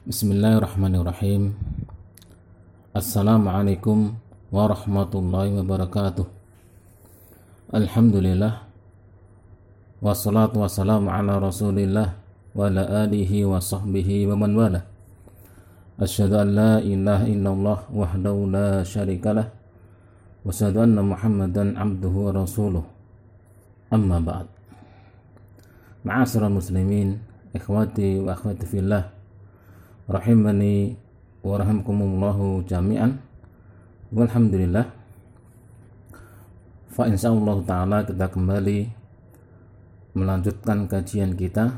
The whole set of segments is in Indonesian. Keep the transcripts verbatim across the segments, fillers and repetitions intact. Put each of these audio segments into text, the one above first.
Bismillahirrahmanirrahim. Assalamualaikum warahmatullahi wabarakatuh. Alhamdulillah, wassalatu wassalamu ala rasulillah wa ala alihi wa sahbihi wa man wala. Asyhadu an la ilaha illallah wahdahu la syarikalah wa asyhadu anna muhammadan abduhu wa rasuluh. Amma ba'd. Ma'asyiral muslimin, ikhwati wa akhwati fillah, rahimani wa rahimakumullahu jami'an. Walhamdulillah, fa insyaallah ta'ala kita kembali melanjutkan kajian kita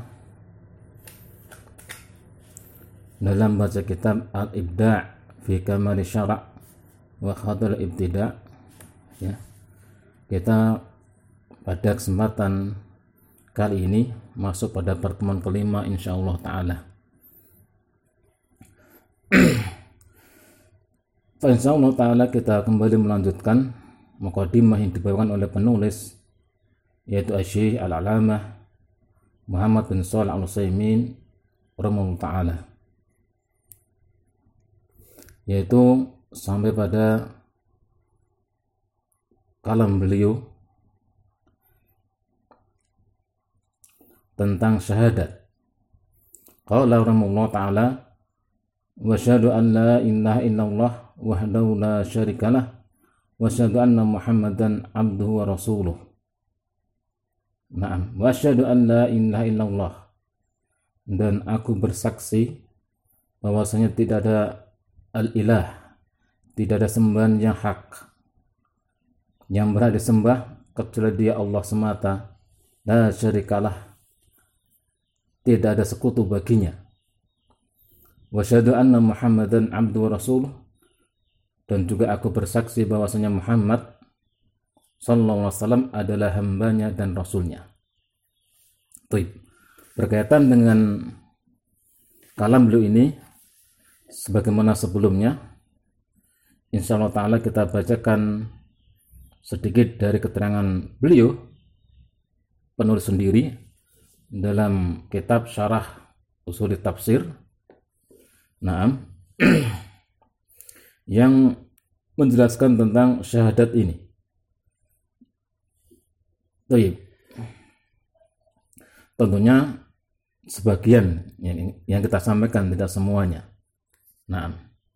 dalam baca kitab Al-Ibda' fi Kamali Syara' wa Khatul Ibtida', ya. Kita pada kesempatan kali ini masuk pada pertemuan kelima insyaallah ta'ala. Insyaallah ta'ala kita kembali melanjutkan mukadimah yang dibawakan oleh penulis, yaitu Asy-Syaikh Al-Alamah Muhammad bin Shalih Al-Utsaimin rahimahullah ta'ala, yaitu sampai pada kalam beliau tentang syahadat. Qala rahimahullah ta'ala, wa asyhadu an la ilaha illallah wahdahu la syarikalah wa asyhadu anna muhammadan abduhu wa rasuluh. Naam, wa asyhadu an la ilaha illallah, dan aku bersaksi bahwasanya tidak ada al-ilah, tidak ada sembahan yang hak yang berhak disembah kecuali Dia Allah semata, la syarikalah, tidak ada sekutu baginya. Wa asyhadu anna muhammadan abduhu wa rasuluh, dan juga aku bersaksi bahwasanya Muhammad sallallahu alaihi wasallam adalah hambanya dan rasulnya. Baik. Berkaitan dengan kalam beliau ini, sebagaimana sebelumnya, insyaallah ta'ala kita bacakan sedikit dari keterangan beliau penulis sendiri dalam kitab Syarah Ushul Tafsir, naam, yang menjelaskan tentang syahadat ini. Baik. Tentunya sebagian yang, yang kita sampaikan, tidak semuanya. Nah,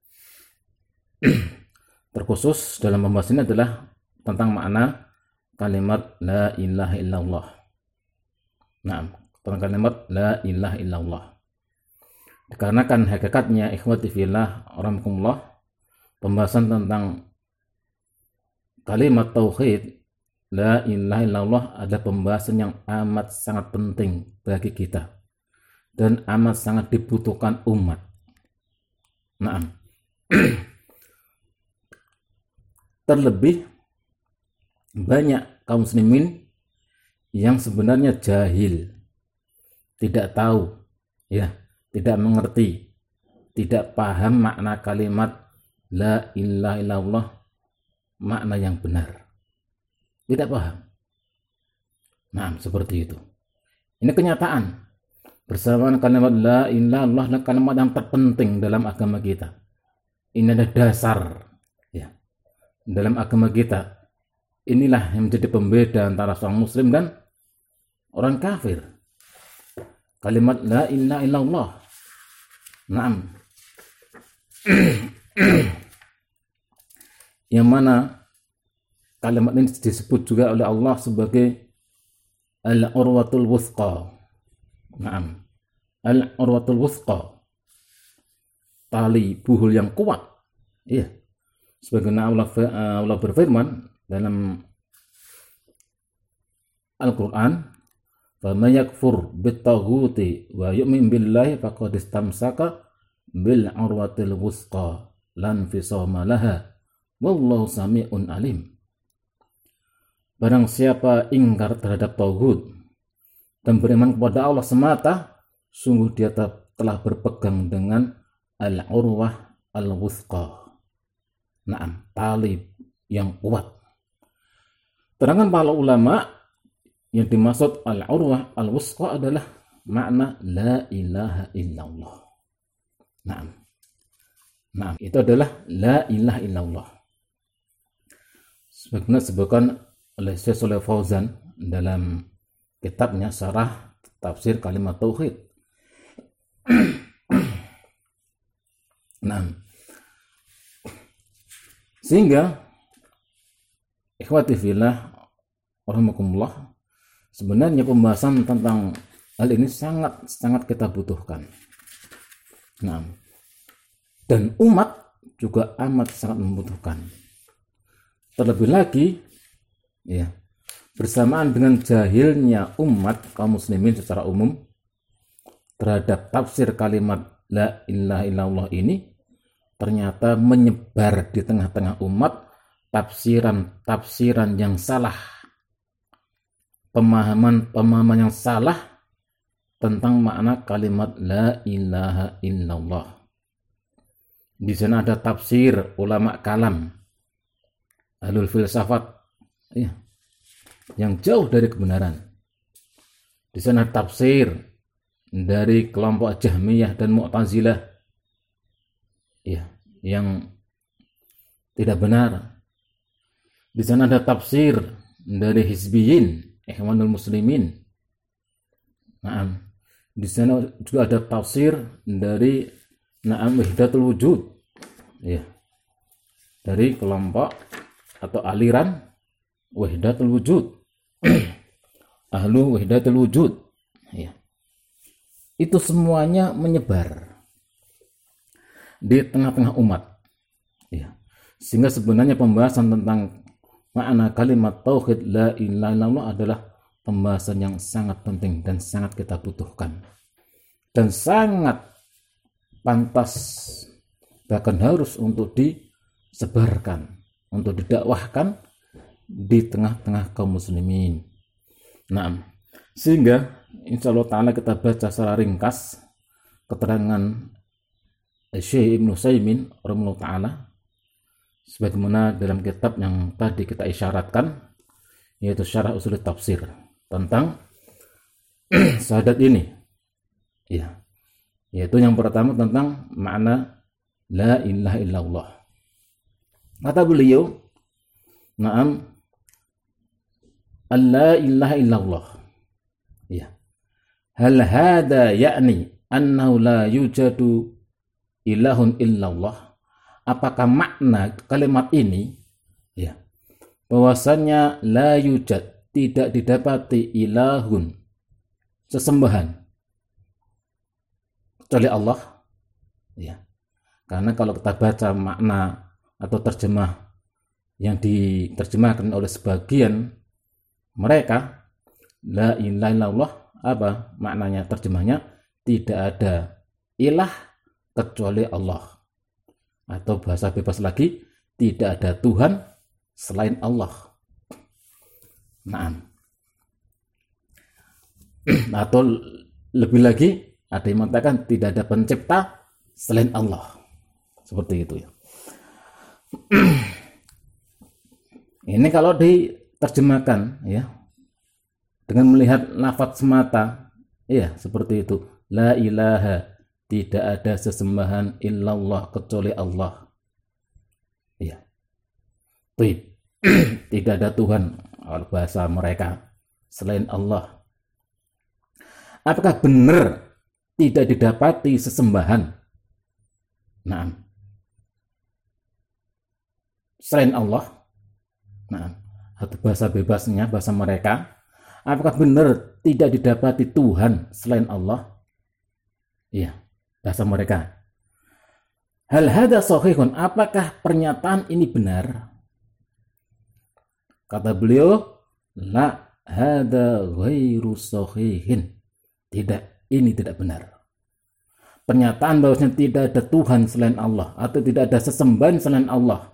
terkhusus dalam pembahasan ini adalah tentang makna kalimat la ilaha illallah. Nah, tentang kalimat la ilaha illallah. Dikarenakan hakikatnya ikhwati fillah rahimakumullah, pembahasan tentang kalimat tauhid la ilaha illallah adalah pembahasan yang amat sangat penting bagi kita dan amat sangat dibutuhkan umat. Nah, terlebih banyak kaum muslimin yang sebenarnya jahil, tidak tahu, ya, tidak mengerti, tidak paham makna kalimat la ilaha illallah, makna yang benar. Tidak paham. Nah, seperti itu. Ini kenyataan. Bersamaan kalimat la ilaha illallah adalah kalimat yang terpenting dalam agama kita. Ini adalah dasar, ya, dalam agama kita. Inilah yang menjadi pembeda antara seorang muslim dan orang kafir. Kalimat la ilaha illallah. Naam. Yang mana kalimat ini disebut juga oleh Allah sebagai al-urwatul wuthqa. Naam. Al-urwatul wuthqa. Tali buhul yang kuat. Iya. Sebagaimana Allah, Allah berfirman dalam Al-Qur'an, "Faman yakfur bit-taghuti wa yu'min billahi faqad istamsaka bil 'urwatil wuthqa lan fisama laha wallahu sami'un alim." Barang siapa ingkar terhadap tauhid dan beriman kepada Allah semata, sungguh dia telah berpegang dengan al-urwah al-wuthqa. Naam, tali yang kuat. Terangan para ulama, yang dimaksud al-urwah al-wuthqa adalah makna la ilaha illallah. Nah, nah itu adalah la ilaha illallah. Sebagaimana disebutkan oleh Syekh Shalih Fauzan dalam kitabnya Syarah Tafsir Kalimat Tauhid. Nah, sehingga ikhwati fillah rahimakumullah, sebenarnya pembahasan tentang hal ini sangat sangat kita butuhkan. Nah, dan umat juga amat sangat membutuhkan. Terlebih lagi, ya, bersamaan dengan jahilnya umat kaum muslimin secara umum terhadap tafsir kalimat la ilaha illallah ini, ternyata menyebar di tengah-tengah umat tafsiran-tafsiran yang salah, pemahaman-pemahaman yang salah tentang makna kalimat la ilaha illallah. Di sana ada tafsir ulama kalam, ahlul filsafat, ya, yang jauh dari kebenaran. Di sana tafsir dari kelompok Jahmiyah dan Mu'tazilah, ya, yang tidak benar. Di sana ada tafsir dari Hizbiyin, Ikhwanul Muslimin. Nah, di sana juga ada tafsir dari Na'am Wahdatul Wujud, ya, dari kelompok atau aliran Wahdatul Wujud, Ahlu Wahdatul Wujud, ya. Itu semuanya menyebar di tengah-tengah umat, ya. Sehingga sebenarnya pembahasan tentang makna kalimat tauhid la ilaha illallah adalah pembahasan yang sangat penting dan sangat kita butuhkan, dan sangat pantas, bahkan harus untuk disebarkan, untuk didakwahkan di tengah-tengah kaum muslimin. Nah, sehingga insya Allah ta'ala kita baca secara ringkas keterangan Syekh Ibnu Utsaimin rahimahullah ta'ala sebagaimana dalam kitab yang tadi kita isyaratkan, yaitu Syarah Ushul Tafsir tentang syahadat ini, ya, yaitu yang pertama tentang makna la ilaha illallah. Kata beliau, na'am, la ilaha illallah, ya, hal hada ya'ni annahu la yujadu ilahun illallah. Apakah makna kalimat ini, ya, bahwasanya la yujad, tidak didapati ilahun, sesembahan, kecuali Allah, ya. Karena kalau kita baca makna atau terjemah yang diterjemahkan oleh sebagian mereka, la ilaha illallah, apa maknanya? Terjemahnya tidak ada ilah kecuali Allah, atau bahasa bebas lagi, tidak ada Tuhan selain Allah. Nah, atau lebih lagi ada yang mengatakan tidak ada pencipta selain Allah, seperti itu, ya. Ini kalau diterjemahkan, ya, dengan melihat lafaz semata, ya, seperti itu, la ilaha, tidak ada sesembahan illallah kecuali Allah, ya. Tidak ada Tuhan, bahasa mereka, selain Allah. Apakah benar tidak didapati sesembahan, nah, selain Allah? Nah, atau bahasa bebasnya, bahasa mereka, apakah benar tidak didapati Tuhan selain Allah? Iya, bahasa mereka. Hal hada sahihun, apakah pernyataan ini benar? Kata beliau, la hada ghairu sahihin. Tidak, ini tidak benar. Pernyataan bahwasanya tidak ada Tuhan selain Allah atau tidak ada sesembahan selain Allah,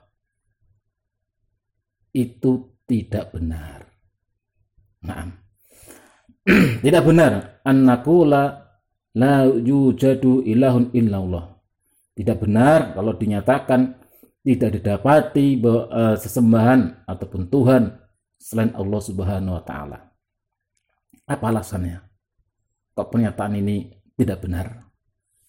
itu tidak benar. Nah, tidak benar. Annaqula la yujadu ilahun illallah. Tidak benar kalau dinyatakan tidak didapati uh, sesembahan ataupun Tuhan selain Allah Subhanahu wa taala. Apa alasannya kok pernyataan ini tidak benar?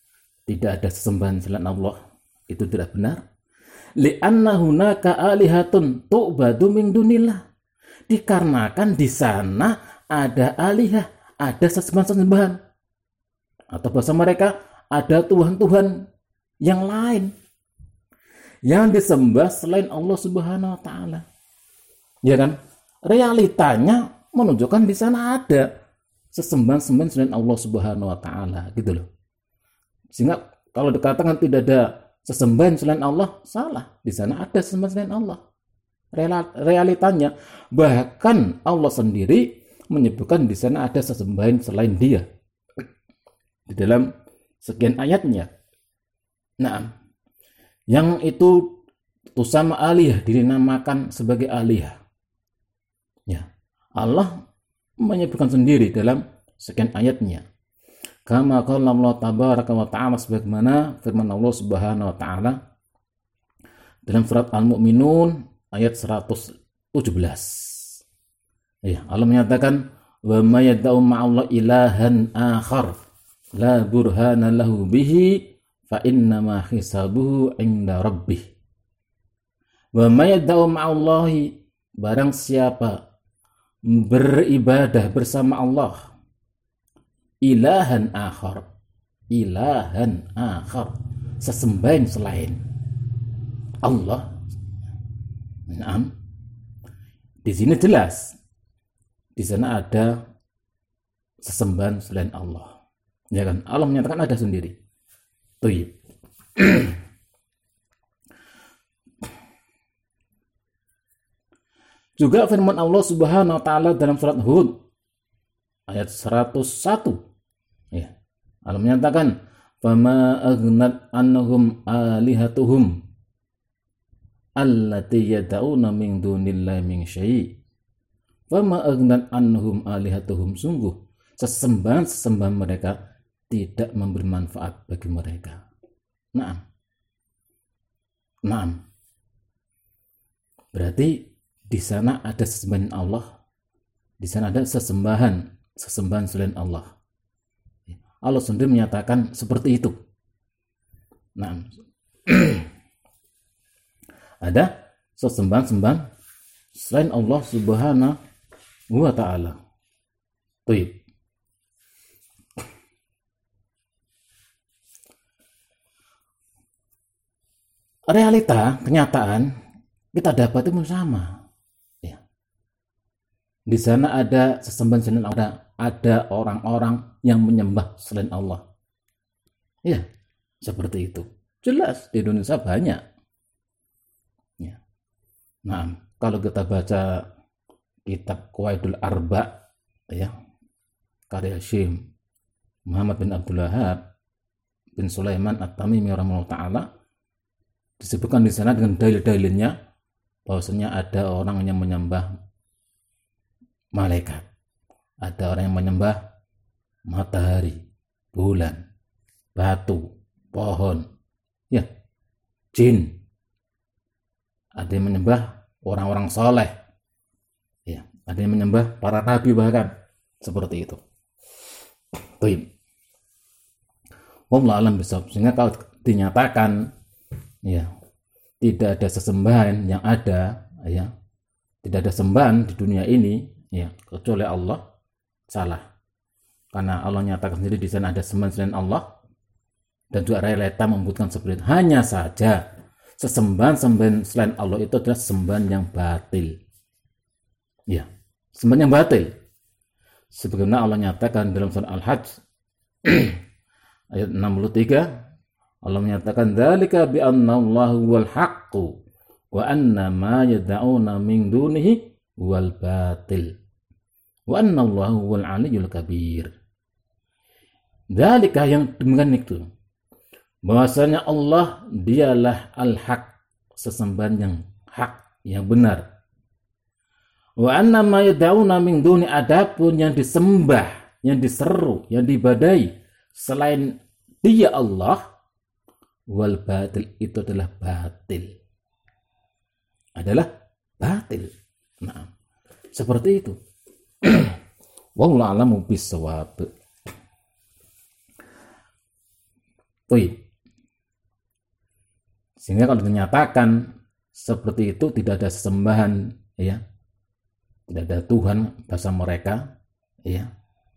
tidak ada sesembahan selain Allah, itu tidak benar. Li'anna hunaka alihatun tu'badu min dunillah. Dikarenakan di sana ada alihah, ada sesembahan-sesembahan. Atau bahasa mereka, ada Tuhan-Tuhan yang lain yang disembah selain Allah Subhanahu wa taala. Ya kan? Realitanya menunjukkan di sana ada sesembahan-sembahan selain Allah Subhanahu wa taala, gitu loh. Sehingga kalau dikatakan tidak ada sesembahan selain Allah, salah. Di sana ada sesembahan selain Allah. Realitanya, bahkan Allah sendiri menyebutkan di sana ada sesembahan selain Dia di dalam sekian ayatnya. Nah, yang itu tusama aliyah, dinamakan sebagai aliyah. Ya, Allah menyebutkan sendiri dalam sekian ayatnya. Kama qala Allah tabaraka wa ta'ala, sebagaimana firman Allah Subhanahu wa taala dalam surat Al-Mu'minun ayat seratus tujuh belas. Ya, Allah menyatakan, wa may yad'u ma'allahi ilahan akhar la burhana lahu bihi fa innama hisabuhu 'inda rabbih. Wa may yad'u ma'allahi, barang siapa beribadah bersama Allah, ilahan akhar, ilahan akhar, sesembahan selain Allah. Nah, di sini jelas di sana ada sesembahan selain Allah. Ya kan? Allah menyatakan ada sendiri. Tuyib. Juga firman Allah Subhanahu wa taala dalam surat Hud ayat seratus satu. Ya. Allah menyatakan, "Fama aghnat annahum alihatuhum allati yad'una min dunillahi min syai'." Fama aghnat annahum alihatuhum, sungguh sesembahan-sesembahan mereka tidak memberi manfaat bagi mereka. Naam. Naam. Berarti di sana ada sesembahan Allah, di sana ada sesembahan, sesembahan selain Allah. Allah sendiri menyatakan seperti itu. Nah, ada sesembahan-sembahan selain Allah Subhanahu wa taala. Baik. Realita, kenyataan kita dapat itu sama. Ya. Di sana ada sesembahan selain Allah, ada orang-orang yang menyembah selain Allah. Ya, seperti itu. Jelas di Indonesia banyak. Ya. Nah, kalau kita baca kitab Qawaidul Arba, ya, karya Syekh Muhammad bin Abdul Wahab bin Sulaiman At-Tamimi rahimahullah taala, disebutkan di sana dengan dalil-dalilnya bahwasanya ada orang yang menyembah malaikat, ada orang yang menyembah matahari, bulan, batu, pohon, ya, jin, ada yang menyembah orang-orang soleh, ya, ada yang menyembah para nabi bahkan, seperti itu. Baik. Wallahu a'lam bishawab. Sehingga kalau dinyatakan, ya, tidak ada sesembahan yang ada, ya, tidak ada sembahan di dunia ini, ya, kecuali Allah, salah. Karena Allah nyatakan sendiri di sana ada sembahan selain Allah, dan juga realita membuktikan seperti itu. Hanya saja sesembahan-sembahan selain Allah itu adalah sembahan yang batil. Ya, sembahan yang batil. Sebagaimana Allah nyatakan dalam surah Al-Hajj ayat enam puluh tiga, Allah menyatakan, "Dzalika bi anna Allahu wal haqqu wa anna ma yad'una min dunihi wal batil wa anna Allahu wal aliyyul kabir." Dzalika, yang demikian itu, bahwasanya Allah dialah al-haq, sesembahan yang hak, yang benar. Wa anna ma yad'una min duni, adapun yang disembah, yang diseru, yang diibadahi selain Dia Allah, wal batil, itu adalah batil. Adalah batil. Nah, seperti itu. Wallahu a'lamu bissawab. Tuh. Sehingga kalau dinyatakan seperti itu tidak ada sesembahan, ya, tidak ada Tuhan bahasa mereka, ya,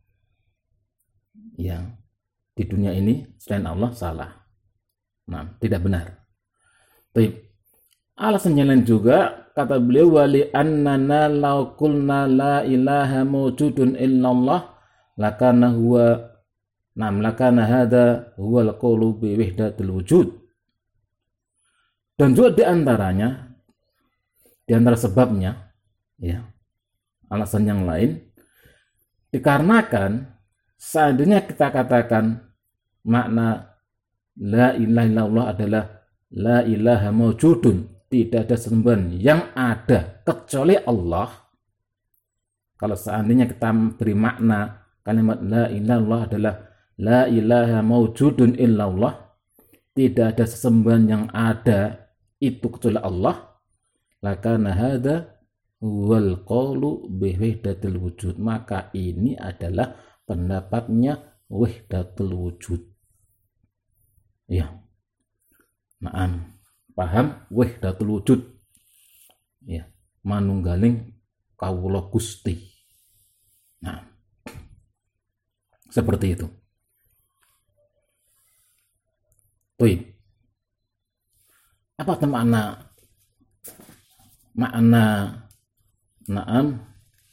yang di dunia ini selain Allah, salah. Nah, tidak benar. Baik. Alasan yang lain juga kata beliau, wali annana law qulna la ilaha mawjudun illallah lakana huwa nam lakana hadha huwa al-qawlu bi wahdatil wujud. Dan juga di antaranya, di antara sebabnya, ya, alasan yang lain, dikarenakan seandainya kita katakan makna la ilaha illallah adalah la ilaha mawjudun, tidak ada sembahan yang ada kecuali Allah. Kalau seandainya kita beri makna kalimat la ilaha illallah adalah la ilaha mawjudun illallah, tidak ada sesembahan yang ada itu kecuali Allah, lakana hadza wal qawlu bi wahdatil wujud, maka ini adalah pendapatnya wahdatul wujud. Ya. Naam. Paham wahdatul wujud, ya, manunggaling kawula Gusti. Nah, seperti itu. Tuh. Apa itu makna makna naam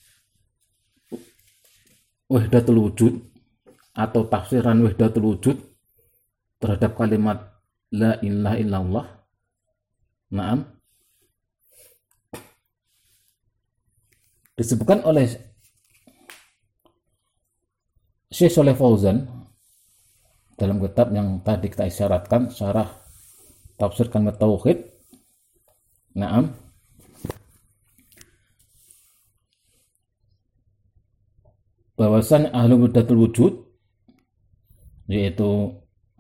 wahdatul wujud atau tafsiran wahdatul wujud terhadap kalimat la ilaha illallah? Naam, disebutkan oleh Syekh Shalih Fauzan dalam kitab yang tadi kita isyaratkan, syarah tafsir kalimat tauhid. Naam, bahwasannya ahlu wahdatul wujud, yaitu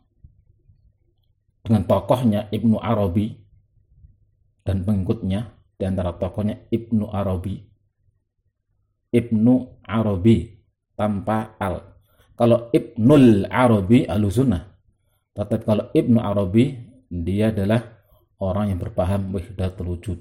dengan tokohnya Ibnu Arabi dan pengikutnya, di antara tokohnya Ibnu Arabi. Ibnu Arabi tanpa al. Kalau Ibnul Arabi Ahlussunnah. Tetapi kalau Ibnu Arabi, dia adalah orang yang berpaham wahdatul wujud.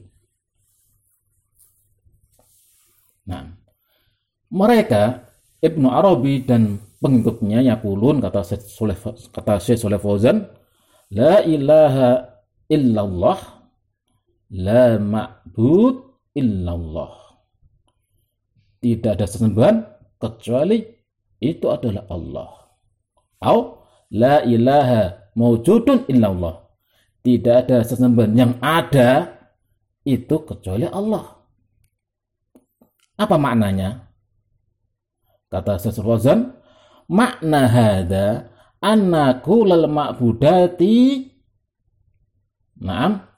Nah, mereka Ibnu Arabi dan pengikutnya yaqulun, kata Syekh Shalih Fauzan, la ilaha illallah la ma'bud illallah, tidak ada sesembahan kecuali itu adalah Allah. Au la ilaha mawjudun illallah, tidak ada sesembahan yang ada itu kecuali Allah. Apa maknanya? Kata Syekh Fauzan, makna hada anna kullal ma'budati na'am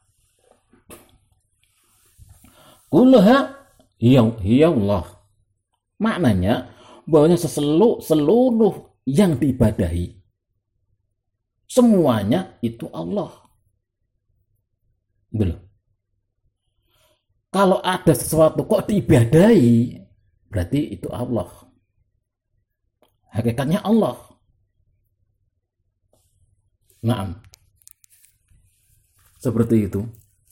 kullaha hiya Allah. Maknanya bahwanya seluruh, seluruh yang diibadahi semuanya itu Allah. Belum. Kalau ada sesuatu kok diibadahi, berarti itu Allah. Hakikatnya Allah. Naam. Seperti itu.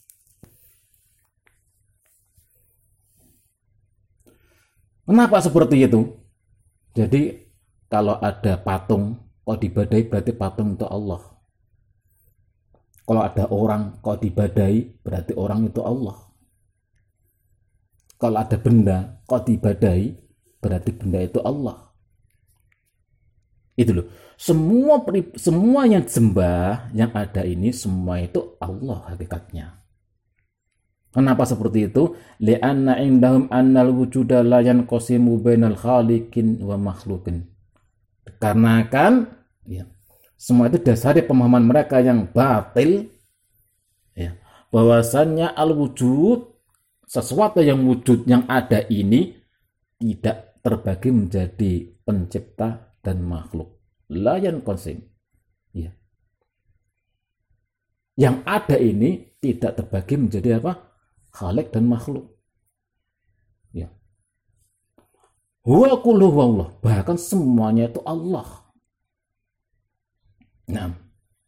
Kenapa seperti itu? Jadi kalau ada patung kok dibadai, berarti patung itu Allah. Kalau ada orang kok dibadai, berarti orang itu Allah. Kalau ada benda kok dibadai, berarti benda itu Allah. Itu loh. Semua semua yang disembah yang ada ini semua itu Allah hakikatnya. Kenapa seperti itu? Li'anna indahum annal wujuda la yanqasimu bainal khaliqin wa makhluqin. Karena kan ya, semua itu dasar pemahaman mereka yang batil, ya, bahwasannya al-wujud, sesuatu yang wujud yang ada ini tidak terbagi menjadi pencipta dan makhluk. La yanqasim. Ya. Yang ada ini tidak terbagi menjadi apa? Khalik dan makhluk. Ya. Huwa kulluhu Allah, bahkan semuanya itu Allah. Nah,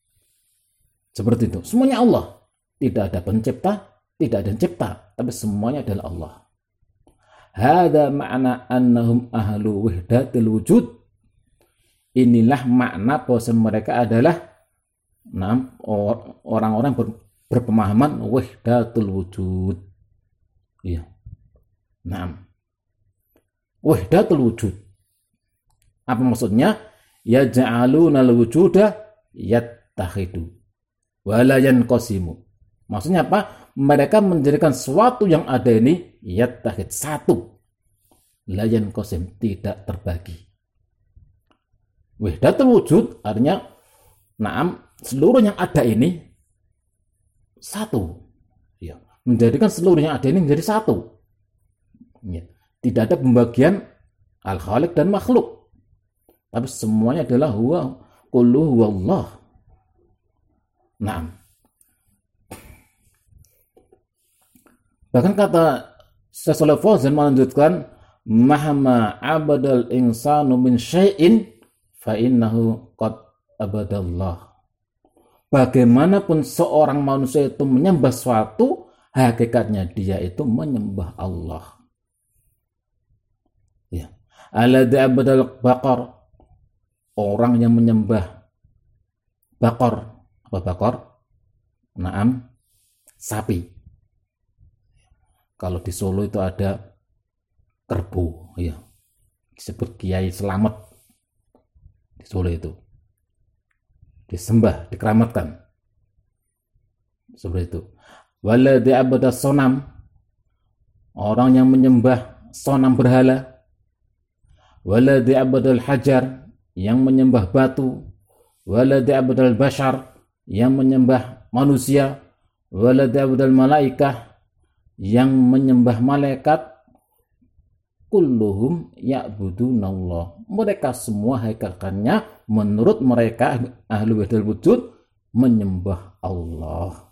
Seperti itu. Semuanya Allah. Tidak ada pencipta, tidak ada yang cipta, tapi semuanya adalah Allah. Hada makna annahum ahlu wahdatil wujud. Inilah makna bahwa mereka adalah nah, orang-orang ber, berpemahaman wahdatul wujud. Iya. Nah. Wahdatul wujud. Apa maksudnya? Ya ja'aluna al-wujuda yattakhidu wa la yanqasimu. Maksudnya apa? Mereka menjadikan sesuatu yang ada ini yattakhid, satu. La yanqasim, tidak terbagi. Wahdatul wujud artinya na'am, seluruh yang ada ini satu. Ya, menjadikan seluruh yang ada ini menjadi satu. Ya. Tidak ada pembagian al-khaliq dan makhluk. Tapi semuanya adalah huwa, kullu huwa Allah. Naam. Bahkan kata Syekh Shalih Fauzan melanjutkan, "Mahama abadal insanu min syai'in fa innahu qad abadallah." Bagaimanapun seorang manusia itu menyembah suatu, hakikatnya dia itu menyembah Allah. Ya. Alladzi abadal baqar, orang yang menyembah bakor. Apa bakor? Naam, sapi. Kalau di Solo itu ada kerbau, ya. Disebut Kiai Selamat. Di Solo itu disembah, dikeramatkan. Seperti itu. Waladhi abada sonam, orang yang menyembah sonam berhala. Waladhi abadal hajar, yang menyembah batu. Waladhi abadal bashar, yang menyembah manusia. Waladhi abadal malaikah, yang menyembah malaikat. Kulluhum ya'budunallah. Mereka semua hakikatnya menurut mereka ahli wahdatul wujud menyembah Allah.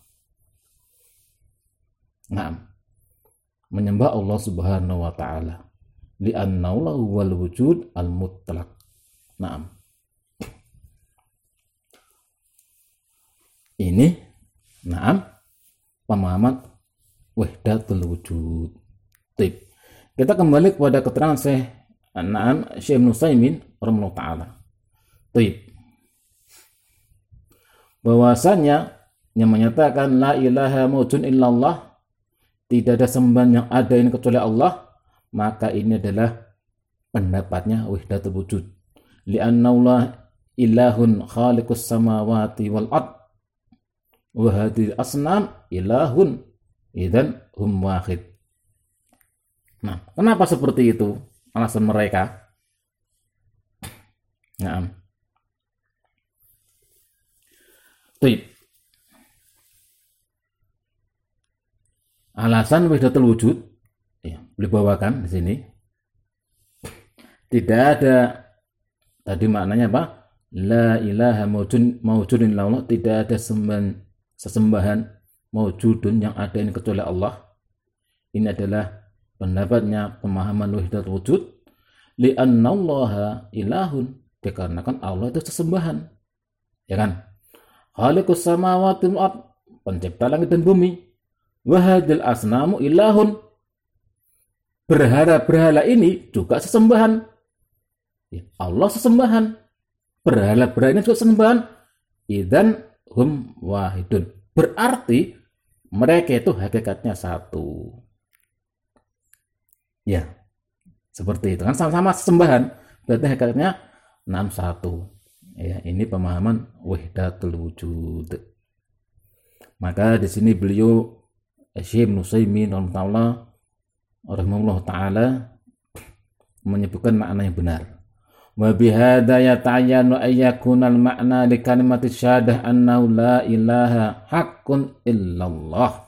Nah, menyembah Allah Subhanahu wa taala. Li'annahu wal wujud al-mutlaq. Naam. Ini naam pemahaman wahdatul wujud. Tip. Kita kembali kepada keterangan Syekh Naam Syekh Ibnu Utsaimin rahimahullah taala. Tip. Bahwasanya yang menyatakan la ilaha mawjun illallah, tidak ada sembahan yang ada ini kecuali Allah, maka ini adalah pendapatnya wahdatul wujud. Li'annahu ilahun khaliqus samawati wal ard wa hadhihi asnam ilahun idzan hum wahid. Nah, kenapa seperti itu? Alasan mereka. Nah, Tuh. Alasan wahdatul wujud, ya, boleh bawakan di sini. Tidak ada, tadi maknanya apa? La ilaha mawjud mawjudin illallah, tidak ada sembahan sesembahan mawjudun yang ada ini kecuali Allah. Ini adalah pendapatnya pemahaman wahdatul wujud. Li'annallaha ilahun, dikarenakan Allah itu sesembahan. Ya kan? Khaliqus samawati wal ard, pencipta langit dan bumi. Wa hadil asnamu ilahun, berhala-berhala ini juga sesembahan. Ya, Allah sesembahan. Berhala-berhala ini juga sesembahan. Idzan hum wahidun, berarti mereka itu hakikatnya satu. Ya, seperti itu kan, sama-sama sesembahan, berarti hakikatnya enam satu. Ya, ini pemahaman wahdatul wujud. Maka di sini beliau Syekh Ibnu Utsaimin rahimahullah taala menyebutkan makna yang benar. Wa bihadza yata'ayyanu ay yakuna al-ma'na li kalimati syahadah annahu la ilaha haqqun illallah.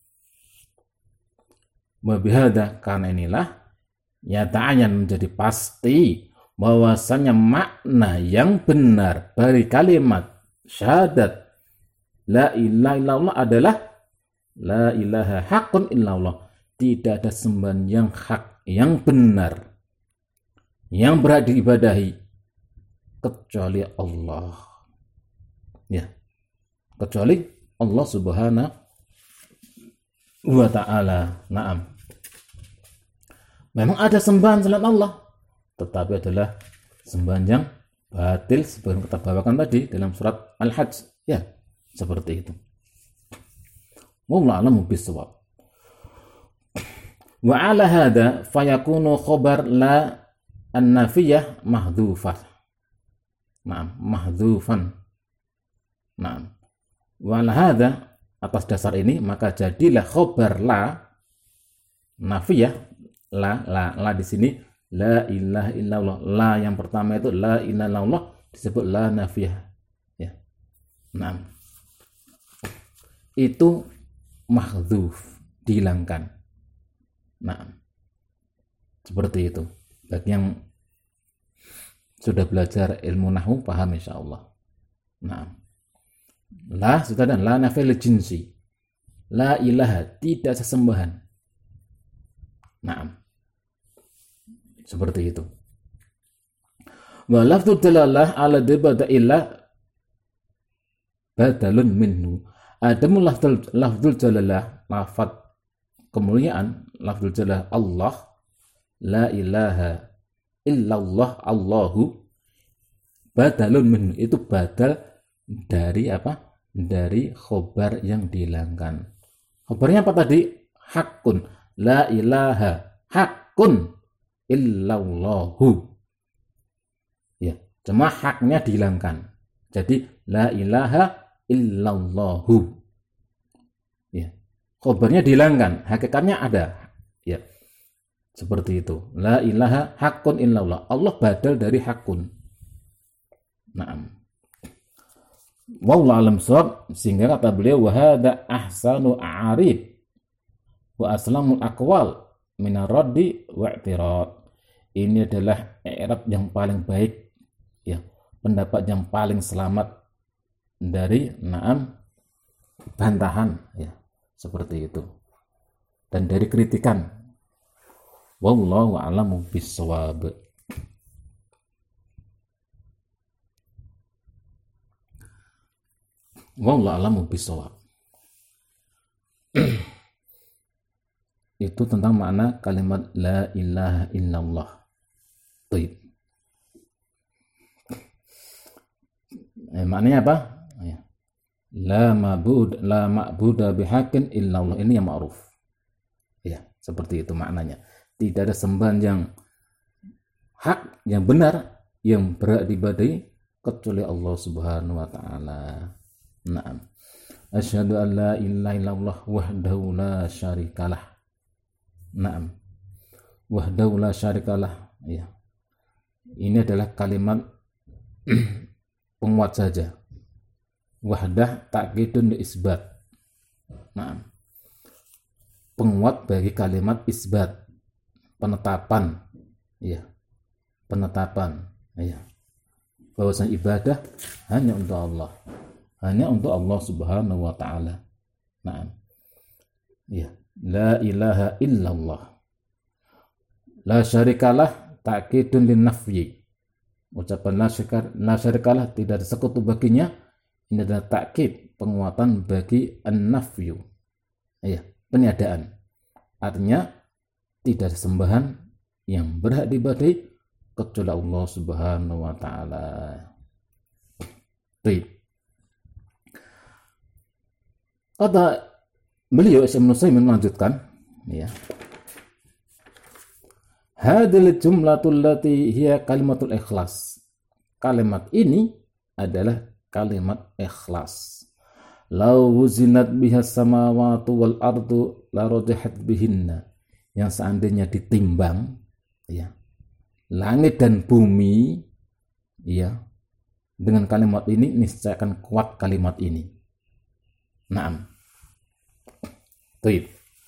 Wa bihadza, karena inilah yata'ayyan, menjadi pasti bahwasanya makna yang benar dari kalimat syahadat la ilaha illallah adalah la ilaha haqqun illallah, tidak ada sembahan yang hak, yang benar, yang berhak diibadahi kecuali Allah. Ya, kecuali Allah Subhanahu wa ta'ala. Naam. Memang ada sembahan selain Allah, tetapi adalah sembahan yang batil seperti kita bawakan tadi dalam surat Al-Hajj. Ya, seperti itu. Wallahu a'lamu bis-shawab. Wa 'ala hadza fayakunu khabar la an-nafiyah mahdhufah. Naam, mahdhufan. Naam. Wa 'ala hadza, atas dasar ini maka jadilah khabar la nafiyah, la la la di sini la ilaha illallah. La yang pertama itu la ilaha illallah disebut la nafiyah. Ya. Naam. Itu mahdhuf, dihilangkan. Naam. Seperti itu. Bagi yang sudah belajar ilmu nahwu paham insyaallah. Naam. La sudah dan la nafiyah jinsi. La ilaha, tidak sesembahan. Naam. Seperti itu. Wa lafdzu dalalah ala dibada illa badalun minhu. Adamul lafdzul jalalah, lafaz kemuliaan, lafdzul jalalah Allah, la ilaha illallah, Allahu, badalun minhu, itu badal dari apa? Dari khobar yang dihilangkan. Khobarnya apa tadi? Hakun, la ilaha, hakun illallahu. Ya, cuma haknya dihilangkan. Jadi la ilaha illallahu. Ya. Khobarnya dihilangkan, hakikatnya ada. Ya. Seperti itu. La ilaha hakun illallah. Allah badal dari hakun. Naam. Wallahu a'lam shawab, sehingga kata beliau wa hadza ahsanu a'arib wa aslamul aqwal min ar-raddi wa i'tirad. Ini adalah i'rab yang paling baik, ya, pendapat yang paling selamat dari naam bantahan, ya, seperti itu, dan dari kritikan. Wallahu a'lamu bis-shawab. Wallahu a'lamu bis-shawab. Itu tentang makna kalimat la ilaha illallah. Baik. Eh, maknanya apa? Ya. La ma'bud la ma'buda bihaqqin illallah. Ini yang ma'ruf. Ya, seperti itu maknanya. Tidak ada sembahan yang hak, yang benar, yang berhak diibadahi kecuali Allah Subhanahu wa taala. Naam. Asyhadu an la ilaha illallah wahdahu la syarikalah. Naam. Wahdahu la syarikalah. Ya. Ini adalah kalimat penguat saja. Wahdah ta'kidun li isbat. Nah, penguat bagi kalimat isbat, penetapan, ya, penetapan, ya, bahwasanya ibadah hanya untuk Allah, hanya untuk Allah Subhanahu wa taala. Nah, ya, la ilaha illallah, la syarikalah, ta'kidun lin nafyi. Ucapan la syarika, la syarikalah, tidak ada sekutu baginya. Ini adalah ta'kid, penguatan bagi an-nafyu. Ya, peniadaan. Artinya tidak ada sembahan yang berhak diibadahi kecuali Allah Subhanahu wa taala. Baik. Kata beliau Syekh Ibnu Utsaimin melanjutkan, ya. Hadil jumlatul lati hiya kalimatul ikhlas. Kalimat ini adalah kalimat ikhlas. Lau wuzinat bihas samawati wal ardu la rajahat bihinna. Yang seandainya ditimbang, ya, langit dan bumi, ya, dengan kalimat ini niscaya akan kuat kalimat ini. Naam. Baik.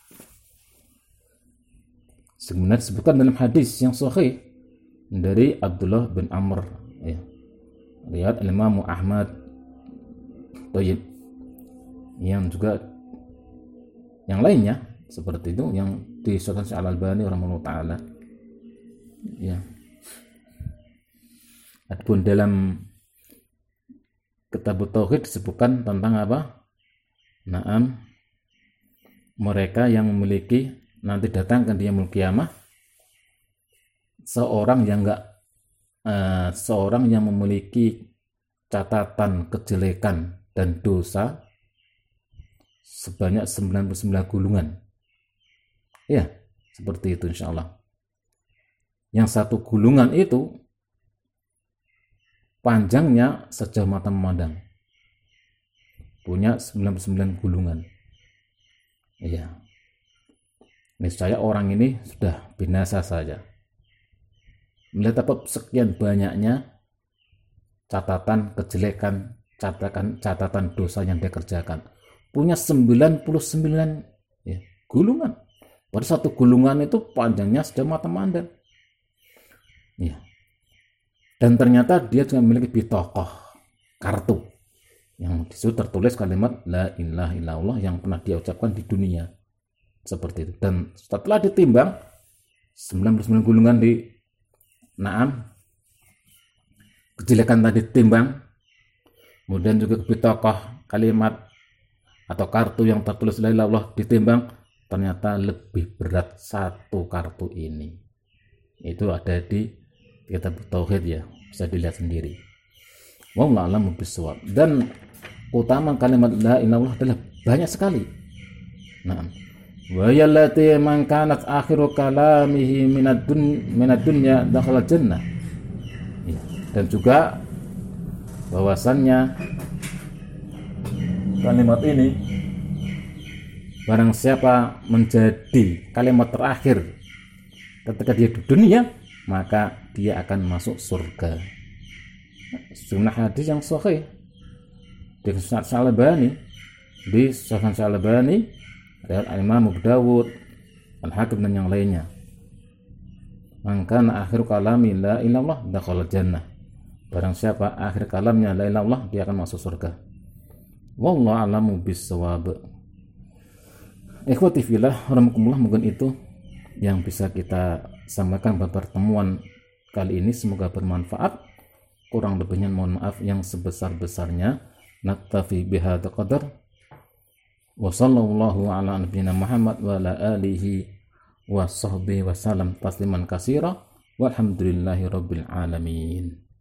Sebenarnya disebutkan dalam hadis yang sahih dari Abdullah bin Amr, ya, riwayat Imam Ahmad, Tayyib, yang juga yang lainnya seperti itu yang disahihkan Syekh Al-Albani rahimahullah taala, ya. Adapun dalam Kitab Tauhid disebutkan tentang apa? Naam, mereka yang memiliki nanti datang ke yaumul kiamah seorang yang enggak uh, seorang yang memiliki catatan kejelekan dan dosa sebanyak sembilan puluh sembilan gulungan. Ya, seperti itu insyaallah. Yang satu gulungan itu panjangnya sejauh mata memandang. Punya sembilan puluh sembilan gulungan. Iya. Niscaya orang ini sudah binasa saja. Melihat apa sekian banyaknya catatan kejelekan, catatan catatan dosa yang dia kerjakan. Punya sembilan puluh sembilan ya, gulungan. Pada satu gulungan itu panjangnya sejauh mata memandang. Ya. Dan ternyata dia juga memiliki bitokoh, kartu yang disitu tertulis kalimat la ilaha illallah yang pernah dia ucapkan di dunia. Seperti itu. Dan setelah ditimbang sembilan puluh sembilan gulungan di naam kejelekan tadi ditimbang, kemudian juga bitokoh kalimat atau kartu yang tertulis la ilaha illallah ditimbang, ternyata lebih berat satu kartu ini. Itu ada di kitab Tauhid ya, bisa dilihat sendiri. Wallahu a'lam bishawab. Dan utama kalimat la ilaha illallah adalah banyak sekali. Nah, wa yallati man kanat akhiru kalamihi minad dun minad dunya dakhala jannah. Ya, dan juga bahwasannya kalimat ini barang siapa menjadi kalimat terakhir ketika dia di dunia, maka dia akan masuk surga. Sunnah hadis yang sahih di Sunan Al-Albani, di Sunan Al-Albani, riwayat Imam Abu Dawud, Al-Hakim dan yang lainnya. Maka akhir kalami la ilaha illallah dakhala jannah. Barang siapa akhir kalamnya la ilaha illallah, dia akan masuk surga. Wallahu a'lamu bissawab. Ikhwati fillah, rahimakumullah, mungkin itu yang bisa kita sampaikan pada pertemuan kali ini. Semoga bermanfaat. Kurang lebihnya mohon maaf yang sebesar-besarnya. Naktafi bihadza qadar. Wa sallallahu ala nabiyyina Muhammad wa ala alihi wa sahbihi wa salam tasliman katsira. Walhamdulillahi rabbil alamin.